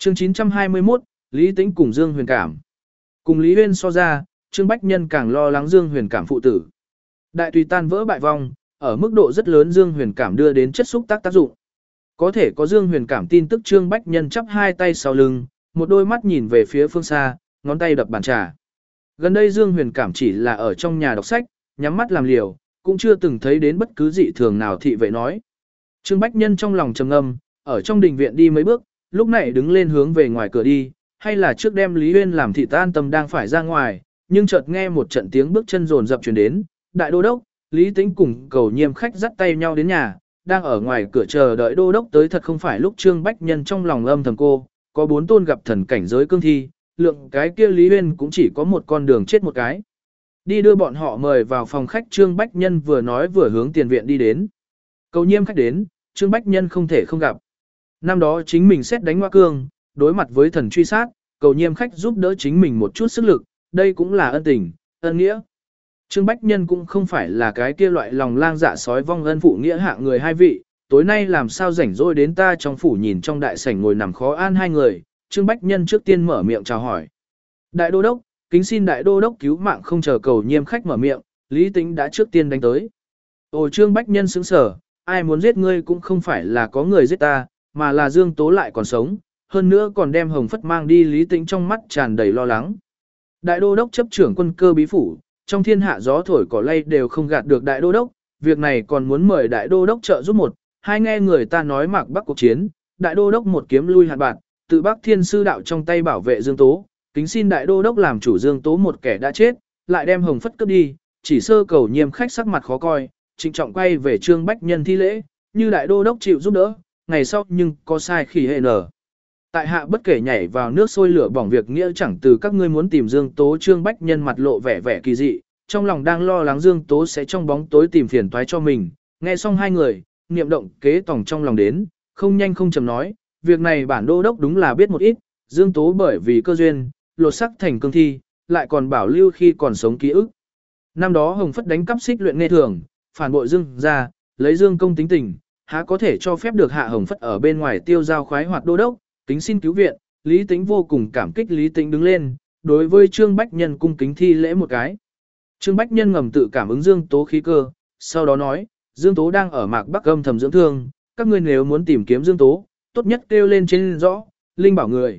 Chương 921, Lý Tĩnh cùng Dương Huyền Cảm. Cùng Lý Huyên so ra, Trương Bách Nhân càng lo lắng Dương Huyền Cảm phụ tử. Đại tùy tan vỡ bại vong, ở mức độ rất lớn Dương Huyền Cảm đưa đến chất xúc tác dụng. Có thể có Dương Huyền Cảm tin tức Trương Bách Nhân chắp hai tay sau lưng, một đôi mắt nhìn về phía phương xa, ngón tay đập bàn trà. Gần đây Dương Huyền Cảm chỉ là ở trong nhà đọc sách, nhắm mắt làm liều, cũng chưa từng thấy đến bất cứ dị thường nào thị vệ nói. Trương Bách Nhân trong lòng trầm ngâm, ở trong đình viện đi mấy bước, lúc này đứng lên hướng về ngoài cửa đi, hay là trước đem Lý Huyên làm thị tan tâm đang phải ra ngoài, nhưng chợt nghe một trận tiếng bước chân rồn rập truyền đến, đại đô đốc, Lý Tĩnh cùng Cầu Nhiêm khách dắt tay nhau đến nhà, đang ở ngoài cửa chờ đợi đô đốc tới thật không phải lúc Trương Bách Nhân trong lòng âm thầm cô, có 4 tôn gặp thần cảnh giới cương thi, lượng cái kia Lý Huyên cũng chỉ có một con đường chết một cái. Đi đưa bọn họ mời vào phòng khách Trương Bách Nhân vừa nói vừa hướng tiền viện đi đến. Cầu Nhiêm khách đến, Trương Bách Nhân không thể không gặp. Năm đó chính mình xét đánh Hoa Cương, đối mặt với thần truy sát, Cầu Nhiêm khách giúp đỡ chính mình một chút sức lực, đây cũng là ân tình, ân nghĩa. Trương Bách Nhân cũng không phải là cái kia loại lòng lang dạ sói vong ân phụ nghĩa hạ người hai vị, tối nay làm sao rảnh rỗi đến ta trong phủ nhìn trong đại sảnh ngồi nằm khó an hai người, Trương Bách Nhân trước tiên mở miệng chào hỏi. Đại đô đốc, kính xin đại đô đốc cứu mạng không chờ Cầu Nhiêm khách mở miệng, Lý Tĩnh đã trước tiên đánh tới. Ồ Trương Bách Nhân sững sờ, ai muốn giết ngươi cũng không phải là có người giết ta, mà là Dương Tố lại còn sống, hơn nữa còn đem Hồng Phất mang đi. Lý Tĩnh trong mắt tràn đầy lo lắng. Đại đô đốc chấp trưởng quân cơ bí phủ, trong thiên hạ gió thổi cỏ lay đều không gạt được đại đô đốc, việc này còn muốn mời đại đô đốc trợ giúp một, hai nghe người ta nói Mạc Bắc cuộc chiến, đại đô đốc một kiếm lui hạn bạn, tự Bắc Thiên sư đạo trong tay bảo vệ Dương Tố, kính xin đại đô đốc làm chủ Dương Tố một kẻ đã chết, lại đem Hồng Phất cướp đi, chỉ sơ Cầu Nhiêm khách sắc mặt khó coi, trịnh trọng quay về Trương Bách Nhân thi lễ, như đại đô đốc chịu giúp đỡ, ngày sau nhưng có sai khỉ hệ nở. Tại hạ bất kể nhảy vào nước sôi lửa bỏng việc nghĩa chẳng từ các ngươi muốn tìm Dương Tố. Trương Bách Nhân mặt lộ vẻ vẻ kỳ dị, trong lòng đang lo lắng Dương Tố sẽ trong bóng tối tìm phiền toái cho mình. Nghe xong hai người, niệm động kế tòng trong lòng đến, không nhanh không chậm nói, việc này bản đô đốc đúng là biết một ít, Dương Tố bởi vì cơ duyên, lột sắc thành cương thi, lại còn bảo lưu khi còn sống ký ức. Năm đó Hồng Phất đánh cắp xích luyện nghe thường, phản bội Dương ra, lấy Dương công tính tình, há có thể cho phép được hạ Hồng Phất ở bên ngoài tiêu giao khoái hoạt đô đốc, kính xin cứu viện. Lý Tĩnh vô cùng cảm kích. Lý Tĩnh đứng lên, đối với Trương Bách Nhân cung kính thi lễ một cái. Trương Bách Nhân ngầm tự cảm ứng Dương Tố khí cơ, sau đó nói, Dương Tố đang ở Mạc Bắc âm thầm dưỡng thương, các ngươi nếu muốn tìm kiếm Dương Tố, tốt nhất kêu lên trên rõ, Linh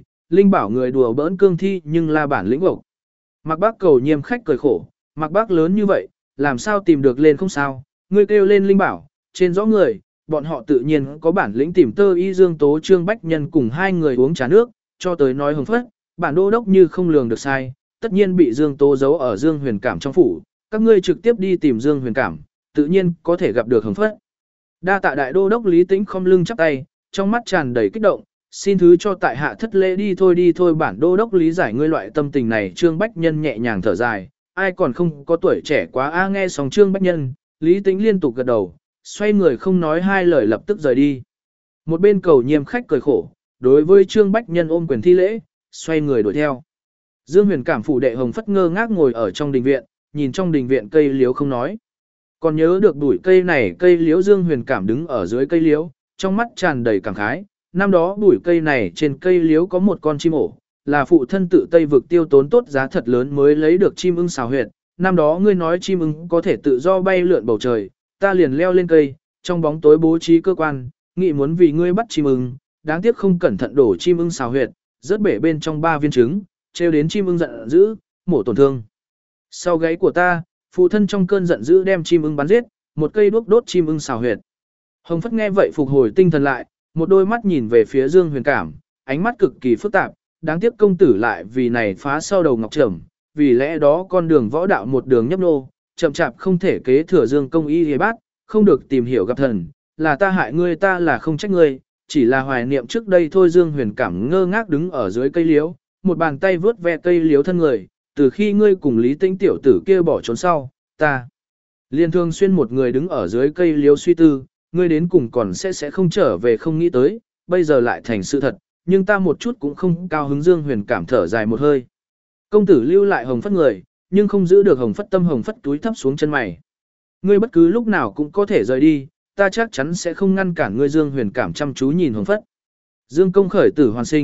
bảo người đùa bỡn cương thi nhưng là bản lĩnh gộc. Mạc Bắc Cầu Nhiêm khách cười khổ, Mạc Bắc lớn như vậy, làm sao tìm được lên không sao, ngươi kêu lên Linh bảo, trên rõ người, bọn họ tự nhiên có bản lĩnh tìm tơ y Dương Tố. Trương Bách Nhân cùng hai người uống trà nước, cho tới nói Hồng Phất, bản đô đốc như không lường được sai, tất nhiên bị Dương Tố giấu ở Dương Huyền Cảm trong phủ, các ngươi trực tiếp đi tìm Dương Huyền Cảm, tự nhiên có thể gặp được Hồng Phất. Đa tạ đại đô đốc. Lý Tĩnh không lưng chắp tay, trong mắt tràn đầy kích động, xin thứ cho tại hạ thất lễ, đi thôi bản đô đốc lý giải ngươi loại tâm tình này. Trương Bách Nhân nhẹ nhàng thở dài, ai còn không có tuổi trẻ quá a. Nghe xong Trương Bách Nhân, Lý Tĩnh liên tục gật đầu, xoay người không nói hai lời lập tức rời đi. Một bên Cầu Nhiêm khách cười khổ, đối với Trương Bách Nhân ôm quyền thi lễ, xoay người đuổi theo. Dương Huyền Cảm phủ đệ Hồng Phất ngơ ngác ngồi ở trong đình viện, nhìn trong đình viện cây liễu không nói. Còn nhớ được bụi cây này cây liễu, Dương Huyền Cảm đứng ở dưới cây liễu, trong mắt tràn đầy cảm khái. Năm đó bụi cây này trên cây liễu có một con chim ổ, là phụ thân tự Tây vực tiêu tốn tốt giá thật lớn mới lấy được chim ưng xào huyệt. Năm đó ngươi nói chim ưng có thể tự do bay lượn bầu trời, ta liền leo lên cây, trong bóng tối bố trí cơ quan, nghĩ muốn vì ngươi bắt chim ưng, đáng tiếc không cẩn thận đổ chim ưng xào huyệt, rớt bể bên trong 3 viên trứng, trêu đến chim ưng giận dữ, mổ tổn thương. Sau gáy của ta, phụ thân trong cơn giận dữ đem chim ưng bắn giết, một cây đuốc đốt chim ưng xào huyệt. Hồng Phất nghe vậy phục hồi tinh thần lại, một đôi mắt nhìn về phía Dương Huyền Cảm, ánh mắt cực kỳ phức tạp, đáng tiếc công tử lại vì này phá sau đầu ngọc trầm, vì lẽ đó con đường võ đạo một đường nhấp nô, chậm chạp không thể kế thừa Dương công y hề bát, không được tìm hiểu gặp thần, là ta hại ngươi, ta là không trách ngươi, chỉ là hoài niệm trước đây thôi. Dương Huyền Cảm ngơ ngác đứng ở dưới cây liễu, một bàn tay vướt ve cây liễu thân người, từ khi ngươi cùng Lý Tĩnh tiểu tử kia bỏ trốn sau, ta liền thường xuyên một người đứng ở dưới cây liễu suy tư, ngươi đến cùng còn sẽ không trở về, không nghĩ tới, bây giờ lại thành sự thật, nhưng ta một chút cũng không cao hứng. Dương Huyền Cảm thở dài một hơi. Công tử lưu lại Hồng Phất người, nhưng không giữ được Hồng Phất tâm. Hồng Phất túi thấp xuống chân mày. Ngươi bất cứ lúc nào cũng có thể rời đi, ta chắc chắn sẽ không ngăn cản ngươi. Dương Huyền Cảm chăm chú nhìn Hồng Phất. Dương công khởi tử hoàn sinh,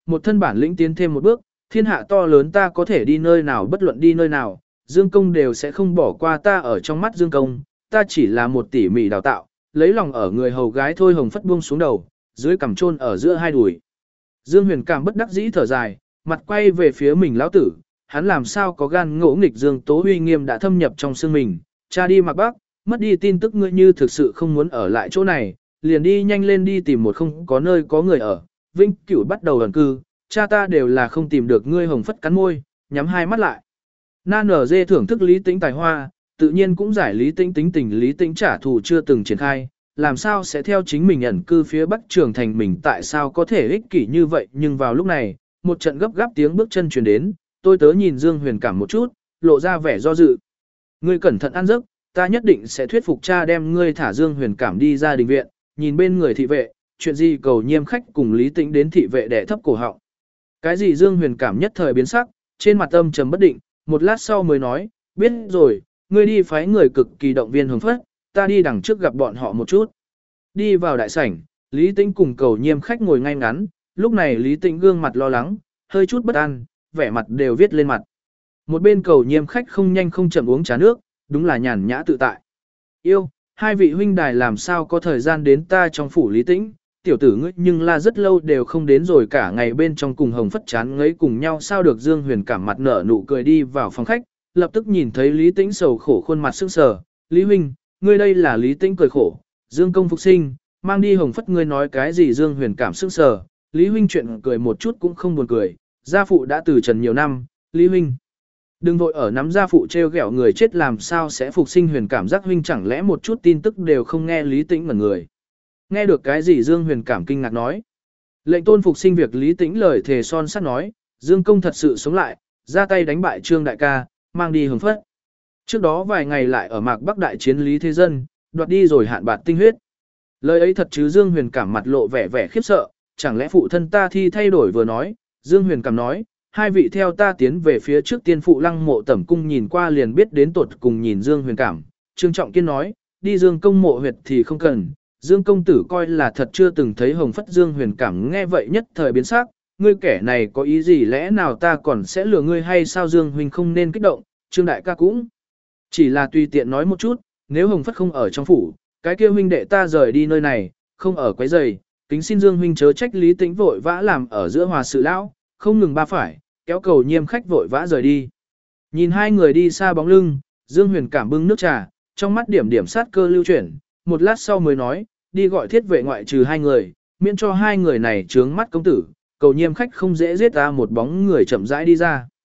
một thân bản lĩnh tiến thêm một bước, thiên hạ to lớn ta có thể đi nơi nào bất luận đi nơi nào, Dương Công đều sẽ không bỏ qua ta ở trong mắt Dương Công, ta chỉ là một tỉ mỉ đào tạo, lấy lòng ở người hầu gái thôi. Hồng Phất buông xuống đầu, dưới cằm chôn ở giữa hai đùi. Dương Huyền Cảm bất đắc dĩ thở dài, mặt quay về phía mình lão tử, hắn làm sao có gan ngỗ nghịch Dương Tố uy nghiêm đã thâm nhập trong xương mình, cha đi Mạc Bắc, mất đi tin tức ngươi như thực sự không muốn ở lại chỗ này, liền đi nhanh lên đi tìm một không có nơi có người ở, Vinh Cửu bắt đầu ẩn cư, cha ta đều là không tìm được ngươi. Hồng Phất cắn môi, nhắm hai mắt lại. Na nở dê thưởng thức Lý Tĩnh tài hoa, tự nhiên cũng giải Lý Tĩnh tính tình. Lý Tĩnh trả thù chưa từng triển khai, làm sao sẽ theo chính mình ẩn cư phía Bắc Trường Thành, mình tại sao có thể ích kỷ như vậy. Nhưng vào lúc này, một trận gấp gáp tiếng bước chân truyền đến, tôi tớ nhìn Dương Huyền Cảm một chút, lộ ra vẻ do dự. Ngươi cẩn thận ăn giấc, ta nhất định sẽ thuyết phục cha đem ngươi thả. Dương Huyền Cảm đi ra đình viện, nhìn bên người thị vệ, chuyện gì cầu nhiêm khách cùng Lý Tĩnh đến. Thị vệ đẻ thấp cổ họng. Cái gì? Dương Huyền Cảm nhất thời biến sắc, trên mặt âm trầm bất định, một lát sau mới nói, biết rồi, ngươi đi phái người cực kỳ động viên Hồng Phất, ta đi đằng trước gặp bọn họ một chút. Đi vào đại sảnh, Lý Tĩnh cùng cầu nhiêm khách ngồi ngay ngắn, lúc này Lý Tĩnh gương mặt lo lắng, hơi chút bất an, vẻ mặt đều viết lên mặt. Một bên cầu nhiêm khách không nhanh không chậm uống trà nước, đúng là nhàn nhã tự tại. Yêu, hai vị huynh đài làm sao có thời gian đến ta trong phủ. Lý Tĩnh, tiểu tử ngươi nhưng là rất lâu đều không đến rồi, cả ngày bên trong cùng Hồng Phất chán ngấy cùng nhau sao được. Dương Huyền Cảm mặt nở nụ cười đi vào phòng khách, lập tức nhìn thấy Lý Tĩnh sầu khổ khuôn mặt sững sờ. Lý huynh, ngươi đây là? Lý Tĩnh cười khổ, Dương Công phục sinh, mang đi Hồng Phất. Ngươi nói cái gì? Dương Huyền Cảm sững sờ, Lý huynh chuyện cười một chút cũng không buồn cười, gia phụ đã từ trần nhiều năm, Lý huynh đừng vội ở nắm gia phụ trêu ghẹo người chết làm sao sẽ phục sinh. Huyền Cảm giác huynh chẳng lẽ một chút tin tức đều không nghe? Lý Tĩnh ngẩn người. Nghe được cái gì? Dương Huyền Cảm kinh ngạc nói. Lệnh tôn phục sinh việc. Lý Tĩnh lời thề son sắt nói, Dương Công thật sự sống lại, ra tay đánh bại Trương đại ca, mang đi Hồng Phất. Trước đó vài ngày lại ở Mạc Bắc đại chiến Lý Thế Dân, đoạt đi rồi Hạn Bạt tinh huyết. Lời ấy thật chứ? Dương Huyền Cảm mặt lộ vẻ khiếp sợ, chẳng lẽ phụ thân ta thi thay đổi? Vừa nói, Dương Huyền Cảm nói, hai vị theo ta tiến về phía trước tiên phụ Lăng mộ tẩm cung nhìn qua liền biết đến tột cùng. Nhìn Dương Huyền Cảm, Trương Trọng Kiên nói, đi Dương Công mộ huyệt thì không cần, Dương công tử coi là thật chưa từng thấy Hồng Phất. Dương Huyền Cảm nghe vậy nhất thời biến sắc, ngươi kẻ này có ý gì? Lẽ nào ta còn sẽ lừa ngươi hay sao? Dương huynh không nên kích động, Trương đại ca cũng chỉ là tùy tiện nói một chút, nếu Hồng Phất không ở trong phủ, cái kia huynh đệ ta rời đi nơi này, không ở quấy rầy, kính xin Dương huynh chớ trách. Lý Tĩnh vội vã làm ở giữa hòa sự lão, không ngừng ba phải, kéo cầu nhiêm khách vội vã rời đi. Nhìn hai người đi xa bóng lưng, Dương Huyền Cảm bưng nước trà, trong mắt điểm điểm sát cơ lưu chuyển, một lát sau mới nói, đi gọi thiết vệ ngoại trừ hai người, miễn cho hai người này trướng mắt công tử. Cầu nhiêm khách không dễ giết ta. Một bóng người chậm rãi đi ra.